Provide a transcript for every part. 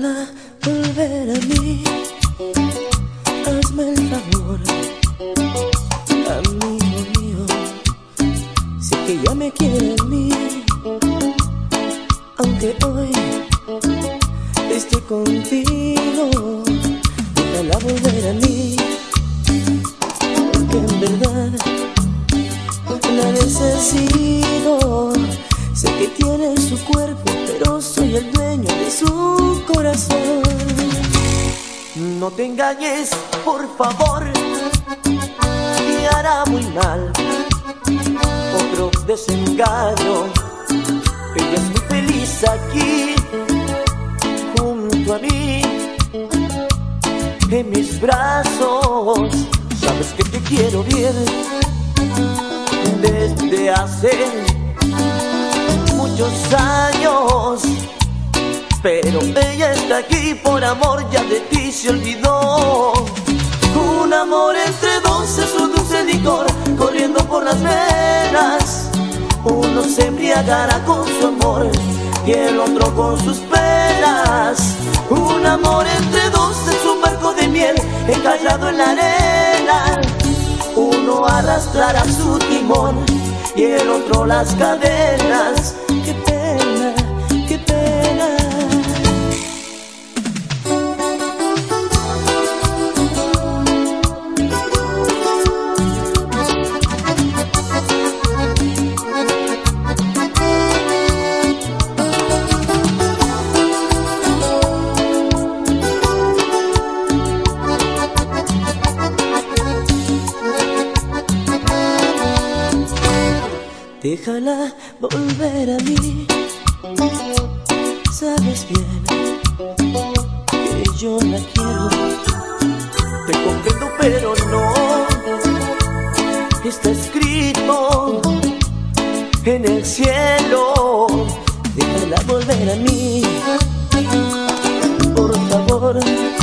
Déjala volver a mí, hazme el favor, amigo mío. Sé que ya me quiere en mí, aunque hoy esté contigo. Déjala volver a mí, porque en verdad la necesito. Sé que tiene su cuerpo, pero soy el dueño de su corazón. No te engañes, por favor, te hará muy mal otro desengaño. Ella es muy feliz aquí, junto a mí, en mis brazos. Sabes que te quiero bien desde hace muchos años, pero ella está aquí por amor, ya de ti se olvidó. Un amor entre dos es un dulce licor corriendo por las venas. Uno se embriagará con su amor y el otro con sus penas. Un amor entre dos es un barco de miel encallado en la arena. Uno arrastrará su timón y el otro las cadenas. Qué pena, qué pena. Déjala volver a mí, sabes bien que yo la quiero. Te comprendo pero no está escrito en el cielo. Déjala volver a mí, por favor,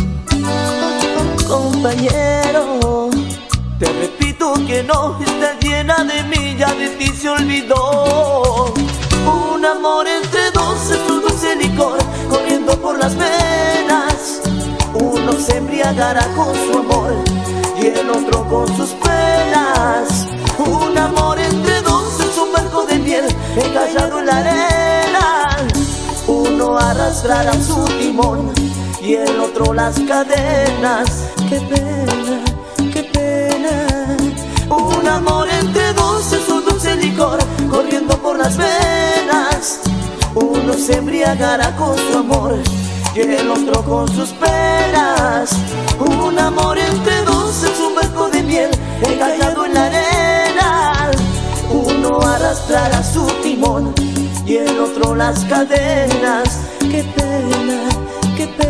compañero. Te repito que no está llena de mí, ya de ti se olvidó. Un amor entre dos es un dulce licor corriendo por las venas. Uno se embriagará con su amor y el otro con sus penas. Un amor entre dos es un barco de miel encallado en la arena. Uno arrastrará su timón y el otro las cadenas. Qué pena, qué pena. Un amor entre dos es un dulce licor corriendo por las venas. Uno se embriagará con su amor y el otro con sus penas. Un amor entre dos es un barco de miel encallado en la arena. Uno arrastrará su timón y el otro las cadenas. Qué pena, qué pena.